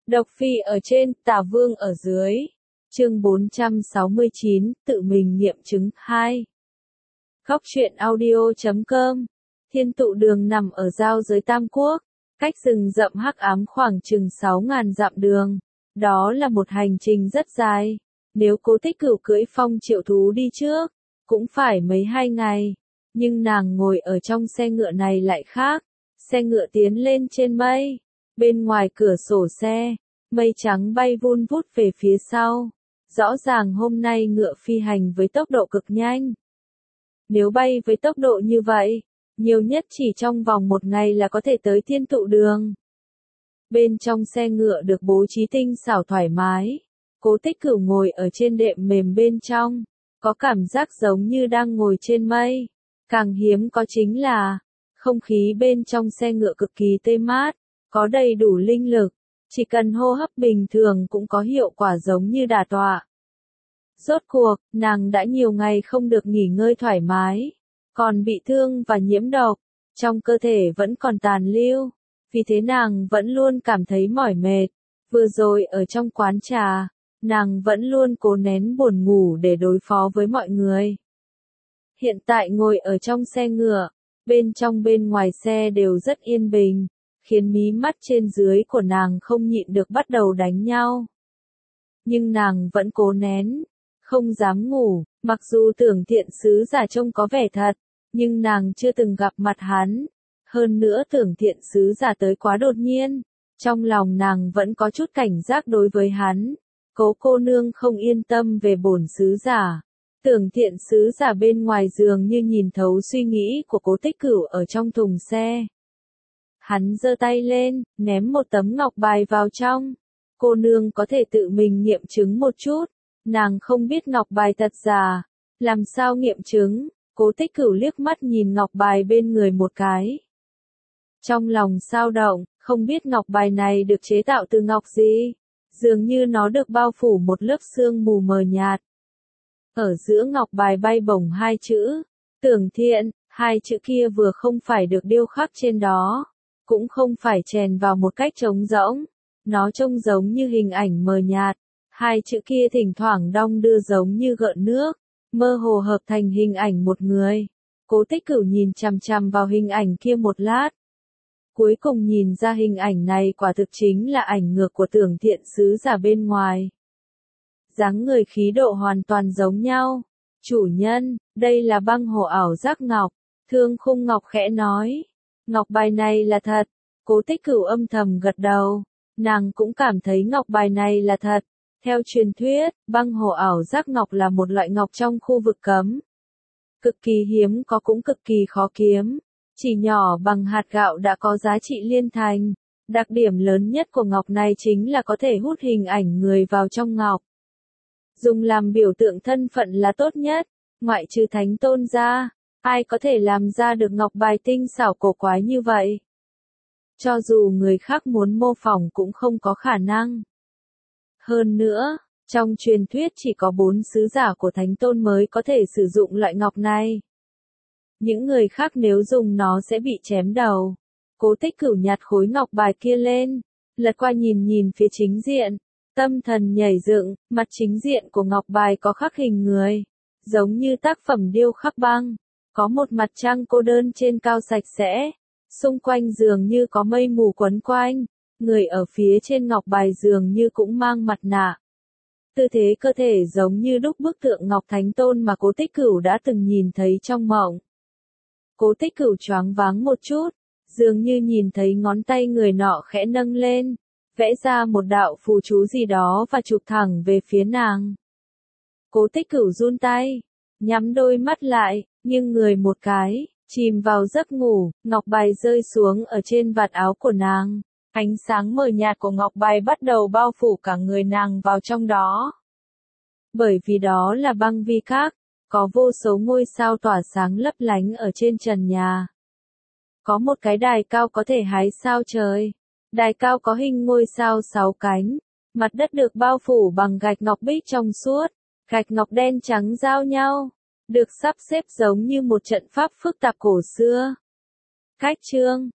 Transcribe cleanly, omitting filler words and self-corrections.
Độc Phi ở trên, Tả Vương ở dưới. Chương 469, tự mình nghiệm chứng 2. Góc truyện audio.com. Thiên Tụ Đường nằm ở giao giới Tam Quốc, cách rừng rậm hắc ám khoảng chừng 6.000 dặm đường. Đó là một hành trình rất dài. Nếu Cố Tích Cửu cưỡi Phong Triệu Thú đi trước, cũng phải mấy 2 ngày. Nhưng nàng ngồi ở trong xe ngựa này lại khác. Xe ngựa tiến lên trên mây. Bên ngoài cửa sổ xe, mây trắng bay vun vút về phía sau. Rõ ràng hôm nay ngựa phi hành với tốc độ cực nhanh. Nếu bay với tốc độ như vậy, nhiều nhất chỉ trong vòng 1 ngày là có thể tới Thiên Tụ Đường. Bên trong xe ngựa được bố trí tinh xảo thoải mái. Cố Tích Cửu ngồi ở trên đệm mềm bên trong, có cảm giác giống như đang ngồi trên mây. Càng hiếm có chính là, không khí bên trong xe ngựa cực kỳ tê mát, có đầy đủ linh lực, chỉ cần hô hấp bình thường cũng có hiệu quả giống như đả tọa. Rốt cuộc, nàng đã nhiều ngày không được nghỉ ngơi thoải mái, còn bị thương và nhiễm độc, trong cơ thể vẫn còn tàn lưu, vì thế nàng vẫn luôn cảm thấy mỏi mệt. Vừa rồi ở trong quán trà, nàng vẫn luôn cố nén buồn ngủ để đối phó với mọi người. Hiện tại ngồi ở trong xe ngựa, bên trong bên ngoài xe đều rất yên bình, khiến mí mắt trên dưới của nàng không nhịn được bắt đầu đánh nhau. Nhưng nàng vẫn cố nén, không dám ngủ, mặc dù Tưởng Thiện sứ giả trông có vẻ thật, nhưng nàng chưa từng gặp mặt hắn. Hơn nữa Tưởng Thiện sứ giả tới quá đột nhiên, trong lòng nàng vẫn có chút cảnh giác đối với hắn. Cố cô nương không yên tâm về bổn sứ giả. Tưởng Thiện sứ giả bên ngoài giường như nhìn thấu suy nghĩ của Cố Tích Cửu ở trong thùng xe. Hắn giơ tay lên, ném một tấm ngọc bài vào trong. Cô nương có thể tự mình nghiệm chứng một chút. Nàng không biết ngọc bài thật giả. Làm sao nghiệm chứng? Cố Tích Cửu liếc mắt nhìn ngọc bài bên người một cái. Trong lòng xao động, không biết ngọc bài này được chế tạo từ ngọc gì. Dường như nó được bao phủ một lớp sương mù mờ nhạt. Ở giữa ngọc bài bay bổng 2 chữ, Tưởng Thiện, 2 chữ kia vừa không phải được điêu khắc trên đó, cũng không phải chèn vào một cách trống rỗng, nó trông giống như hình ảnh mờ nhạt, 2 chữ kia thỉnh thoảng đong đưa giống như gợn nước, mơ hồ hợp thành hình ảnh một người. Cố Tích Cửu nhìn chằm chằm vào hình ảnh kia một lát. Cuối cùng nhìn ra hình ảnh này quả thực chính là ảnh ngược của Tưởng Thiện sứ giả bên ngoài. Dáng người khí độ hoàn toàn giống nhau. Chủ nhân, đây là băng hồ ảo giác ngọc. Thương Khung Ngọc khẽ nói. Ngọc bài này là thật. Cố Tích Cửu âm thầm gật đầu. Nàng cũng cảm thấy ngọc bài này là thật. Theo truyền thuyết, băng hồ ảo giác ngọc là một loại ngọc trong khu vực cấm. Cực kỳ hiếm có cũng cực kỳ khó kiếm. Chỉ nhỏ bằng hạt gạo đã có giá trị liên thành. Đặc điểm lớn nhất của ngọc này chính là có thể hút hình ảnh người vào trong ngọc. Dùng làm biểu tượng thân phận là tốt nhất, ngoại trừ Thánh Tôn ra, ai có thể làm ra được ngọc bài tinh xảo cổ quái như vậy. Cho dù người khác muốn mô phỏng cũng không có khả năng. Hơn nữa, trong truyền thuyết chỉ có 4 sứ giả của Thánh Tôn mới có thể sử dụng loại ngọc này. Những người khác nếu dùng nó sẽ bị chém đầu. Cố Tích Cửu nhặt khối ngọc bài kia lên, lật qua nhìn phía chính diện. Tâm thần nhảy dựng, mặt chính diện của ngọc bài có khắc hình người, giống như tác phẩm điêu khắc băng, có một mặt trăng cô đơn trên cao sạch sẽ, xung quanh dường như có mây mù quấn quanh, người ở phía trên ngọc bài dường như cũng mang mặt nạ. Tư thế cơ thể giống như đúc bức tượng Ngọc Thánh Tôn mà Cố Tích Cửu đã từng nhìn thấy trong mộng. Cố Tích Cửu choáng váng một chút, dường như nhìn thấy ngón tay người nọ khẽ nâng lên, vẽ ra một đạo phù chú gì đó và chụp thẳng về phía nàng. Cố Tích Cửu run tay, nhắm đôi mắt lại, nghiêng người một cái, chìm vào giấc ngủ, ngọc bài rơi xuống ở trên vạt áo của nàng. Ánh sáng mờ nhạt của ngọc bài bắt đầu bao phủ cả người nàng vào trong đó. Bởi vì đó là băng vi các, có vô số ngôi sao tỏa sáng lấp lánh ở trên trần nhà. Có một cái đài cao có thể hái sao trời. Đài cao có hình ngôi sao 6 cánh, mặt đất được bao phủ bằng gạch ngọc bích trong suốt, gạch ngọc đen trắng giao nhau, được sắp xếp giống như một trận pháp phức tạp cổ xưa. Cách chương